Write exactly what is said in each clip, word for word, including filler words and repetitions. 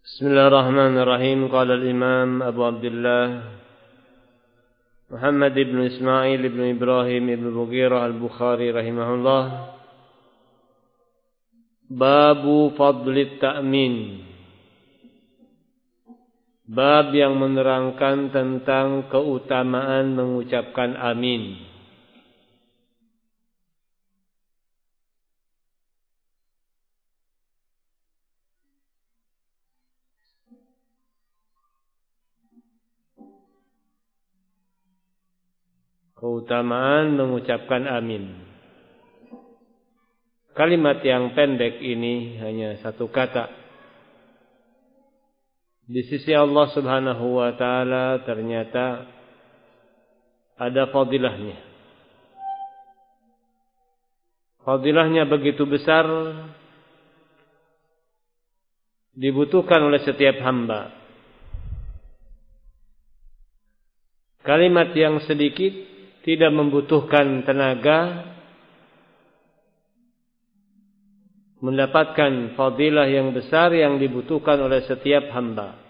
Bismillahirrahmanirrahim. Qala al-Imam Abu Abdullah Muhammad ibn Ismail ibn Ibrahim ibn Mughirah al-Bukhari rahimahullah. Babu fadli ta'min. Bab yang menerangkan tentang keutamaan mengucapkan amin. Keutamaan mengucapkan amin. Kalimat yang pendek ini hanya satu kata. Di sisi Allah Subhanahu wa taala ternyata ada fadilahnya. Fadilahnya begitu besar, dibutuhkan oleh setiap hamba. Kalimat yang sedikit tidak membutuhkan tenaga, mendapatkan fadilah yang besar yang dibutuhkan oleh setiap hamba.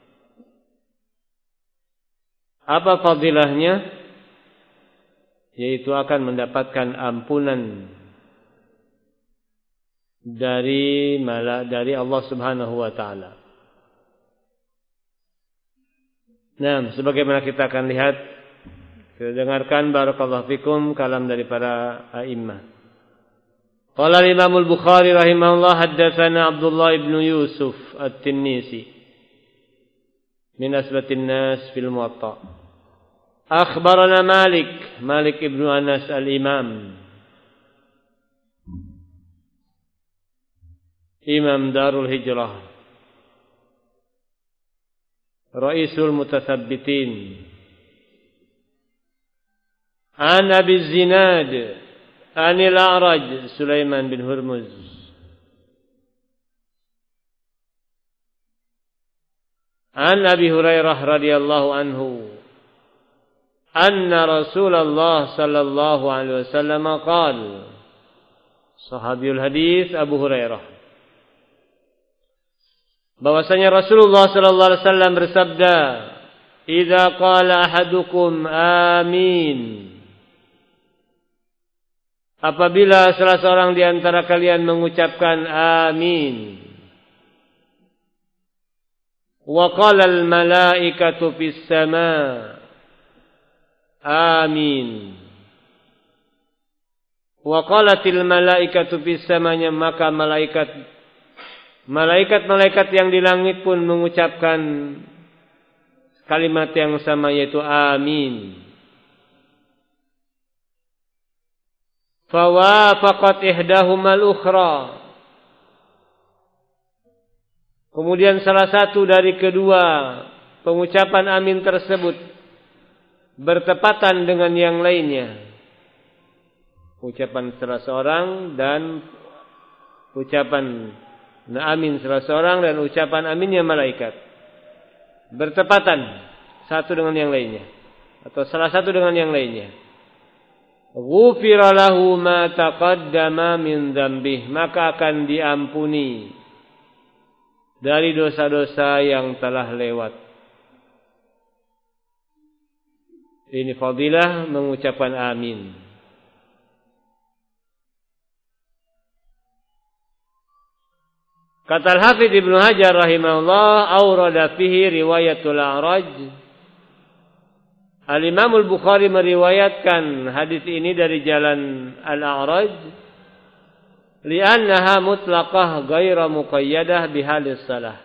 Apa fadilahnya? Yaitu akan mendapatkan ampunan dari mala dari Allah Subhanahu wa taala. Nah, sebagaimana kita akan lihat, kita dengarkan barakallahu fikum kalam dari para a'immah. Qala al-Imam al-Bukhari rahimahullah, haddatsana Abdullah ibn Yusuf at-Tinnisi min asbatin nas fil Muwatta. Akhbarana Malik, Malik ibn Anas al-Imam, Imam Darul Hijrah, Raisul Mutasabbitin. An Abi Zinad Anil A'raj Sulaiman bin Hurmuz An Abi Hurairah radhiyallahu anhu anna Rasulullah sallallahu alaihi wasallam qala. Sahabiul hadis Abu Hurairah, bahwasanya Rasulullah sallallahu alaihi wasallam bersabda, "Idza qala ahadukum amin." Apabila salah seorang di antara kalian mengucapkan amin, wa qala al malaikatu fis sama amin, wa qalatil malaikatu fis samanya, maka malaikat malaikat-malaikat yang di langit pun mengucapkan kalimat yang sama, yaitu amin. Fawafaqat ihdahumal ukhra, kemudian salah satu dari kedua pengucapan amin tersebut bertepatan dengan yang lainnya. Ucapan salah seorang dan ucapan amin salah seorang dan ucapan aminnya malaikat bertepatan satu dengan yang lainnya, atau salah satu dengan yang lainnya. Ghufira lahu ma taqaddama min dzambih, maka akan diampuni dari dosa-dosa yang telah lewat. Ini fadilah mengucapkan amin. Kata Al-Hafidz Ibnu Hajar rahimahullah, aurada fihi riwayatul A'raj. Al-Imam Al-Bukhari meriwayatkan hadis ini dari jalan Al-A'raj, li'annaha mutlaqah ghaira muqayyadah bihalis salah.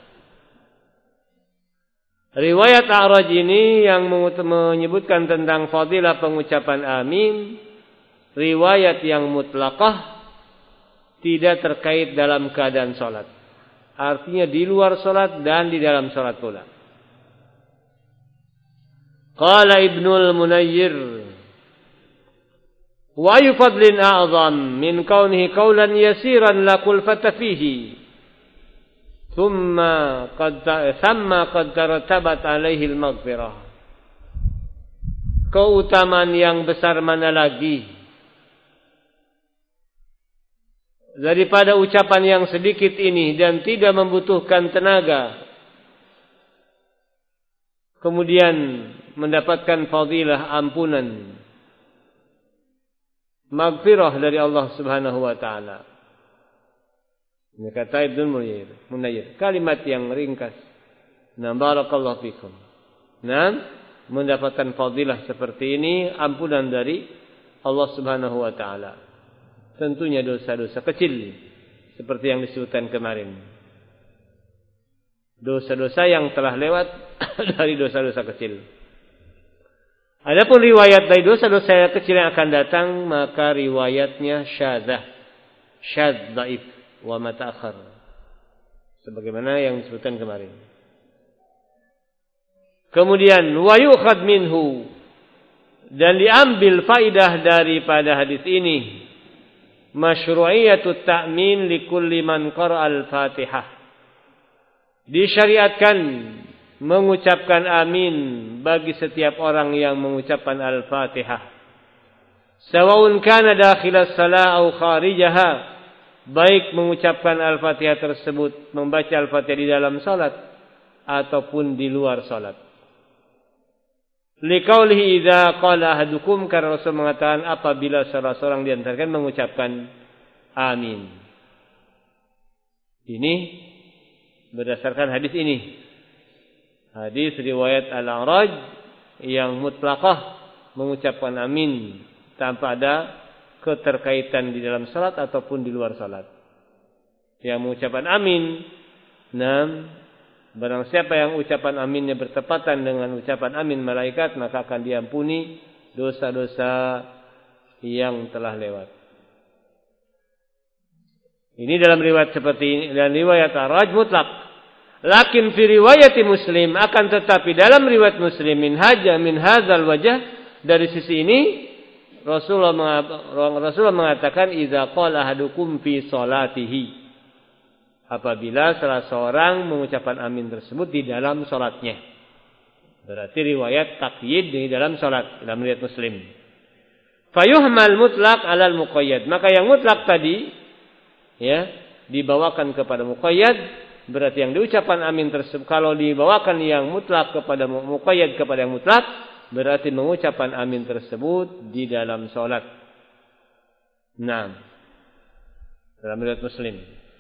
Riwayat A'raj ini yang menyebutkan tentang fadilah pengucapan amin, riwayat yang mutlaqah, tidak terkait dalam keadaan salat. Artinya di luar salat dan di dalam salat pula. Qala Ibnul Munayyir, wa ayu fadlin a'zam min kaunihi qawlan yasiran la kulfata fihi thumma qad thamma qad tarattabat alaihi al-maghfirah. Keutamaan yang besar mana lagi daripada ucapan yang sedikit ini dan tidak membutuhkan tenaga, kemudian mendapatkan fadilah ampunan, maghfirah dari Allah Subhanahu wa taala. Ini kata Ibnu Munayyir, kalimat yang ringkas. Nah, barakallahu fikum. Nah, mendapatkan fadilah seperti ini, ampunan dari Allah Subhanahu wa taala. Tentunya dosa-dosa kecil seperti yang disebutkan kemarin. Dosa-dosa yang telah lewat dari dosa-dosa kecil. Adapun riwayat dari dosa-dosa kecil yang akan datang, maka riwayatnya syadzah, syadz dhaif wa mata'akhir. Sebagaimana yang disebutkan kemarin. Kemudian wa yu'khad minhu, dan diambil faidah daripada hadis ini, masyru'iyatut ta'min likulli man qara'al Fatihah. Disyariatkan mengucapkan amin bagi setiap orang yang mengucapkan Al-Fatihah. Sawaun kana dakhilas salah atau kharijaha, baik mengucapkan Al-Fatihah tersebut, membaca Al-Fatihah di dalam salat ataupun di luar salat. Liqaulihi idza qala ahadukum, karena Rasul mengatakan apabila salah seorang di antara kalian mengucapkan amin. Ini berdasarkan hadis ini. Hadis riwayat Al-A'raj yang mutlaqah mengucapkan amin tanpa ada keterkaitan di dalam salat ataupun di luar salat. Yang mengucapkan amin, enam, barang siapa yang ucapan aminnya bertepatan dengan ucapan amin malaikat, maka akan diampuni dosa-dosa yang telah lewat. Ini dalam riwayat seperti ini, dan riwayat Ar-Raj mutlak. Lakin fi riwayat Muslim, akan tetapi dalam riwayat Muslim min haja min hadzal wajh, dari sisi ini Rasulullah Rasulullah mengatakan idza qala ahadukum fi salatihi, apabila salah seorang mengucapkan amin tersebut di dalam salatnya. Berarti riwayat taqyid di dalam salat dalam riwayat Muslim. Fayuhmal mutlaq 'alal muqayyad, maka yang mutlak tadi ya dibawakan kepada muqayyad. Berarti yang diucapkan amin tersebut, kalau dibawakan yang mutlak kepada muqayyad kepada yang mutlak, berarti mengucapkan amin tersebut di dalam salat. Naam. Dalam riwayat Muslim.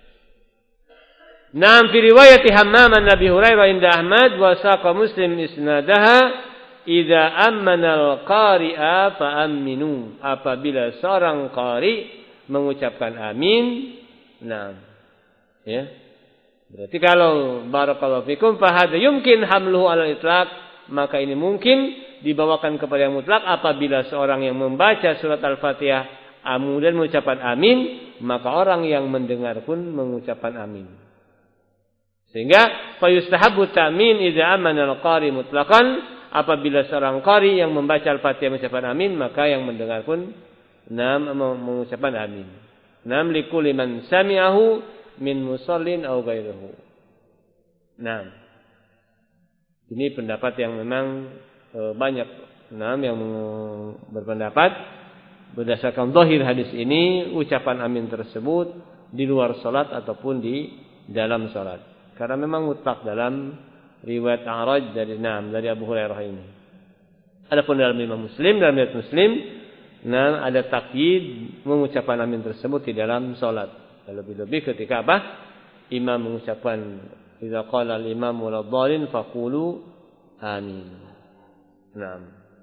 Naam fi riwayat Hammam an Nabi Hurairah inda Ahmad wa saqa Muslim isnadaha idza ammana al-qari'a fa aminu, apabila seorang qari mengucapkan amin. Naam. Ya. Berarti kalau barakallahu fikum fa hadza yumkin hamluhu 'ala al-itlaq, maka ini mungkin dibawakan kepada yang mutlak apabila seorang yang membaca surat Al-Fatihah kemudian mengucapkan amin, maka orang yang mendengar pun mengucapkan amin. Sehingga fa yustahabbu ta'min idza amana al-qari mutlaqan, apabila seorang qari yang membaca Al-Fatihah mengucapkan amin, maka yang mendengar pun nam mengucapkan amin. Nam likulli man sami'ahu min musallin aw ghairuhu. Nah, ini pendapat yang memang e, banyak nah, yang berpendapat berdasarkan zahir hadis ini, ucapan amin tersebut di luar salat ataupun di dalam salat. Karena memang mutlak dalam riwayat A'raj dari Naam dari Abu Hurairah ini. Adapun dalam Imam Muslim, dalam riwayat Muslim, nah ada takyid mengucapkan amin tersebut di dalam salat. Lebih-lebih ketika apa? Imam mengucapkan idza qala al-imam wal dhalin faqulu amin. Naam.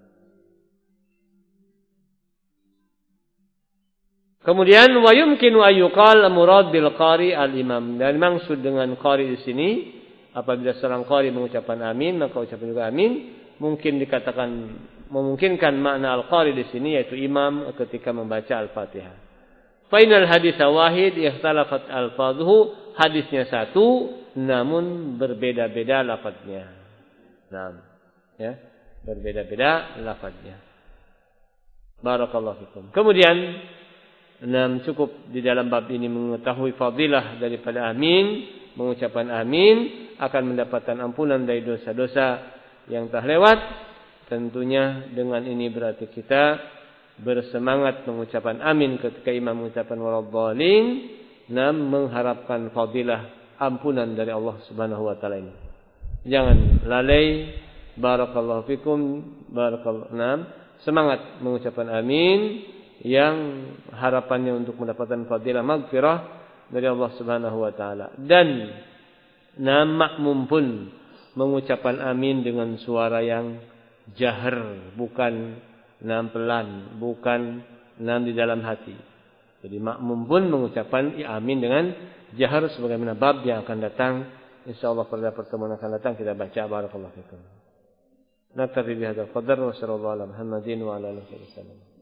Kemudian wa yumkinu ayyuqal murad bil qari al-imam. Dan maksud dengan qari di sini apabila seorang qari mengucapkan amin, maka ucapan juga amin, mungkin dikatakan memungkinkan makna al-qari di sini yaitu imam ketika membaca Al-Fatihah. Fainal hadis wahid ikhtalafat alfadhuhu, hadisnya satu namun berbeda-beda lafadznya. Naam, ya, berbeda-beda lafadznya. Barakallahu fikum. Kemudian enam cukup di dalam bab ini mengetahui fadilah daripada amin, mengucapkan amin akan mendapatkan ampunan dari dosa-dosa yang telah lewat. Tentunya dengan ini berarti kita bersemangat mengucapkan amin ketika imam mengucapkan waladhdallin, nam mengharapkan fadilah ampunan dari Allah Subhanahu wa taala ini. Jangan lalai barakallahu fikum, barakallahu nam. Semangat mengucapkan amin yang harapannya untuk mendapatkan fadilah maghfirah dari Allah Subhanahu wa taala. Dan nam makmum pun mengucapkan amin dengan suara yang jahar, bukan nam pelan, bukan nam di dalam hati. Jadi makmum pun mengucapkan amin dengan jahar sebagaimana bab yang akan datang. Insyaallah pada pertemuan akan datang kita baca. Barakallahu fikum. Naktafi bihadzal qadar wa sallallahu ala Muhammadin wa ala alihi wasallam.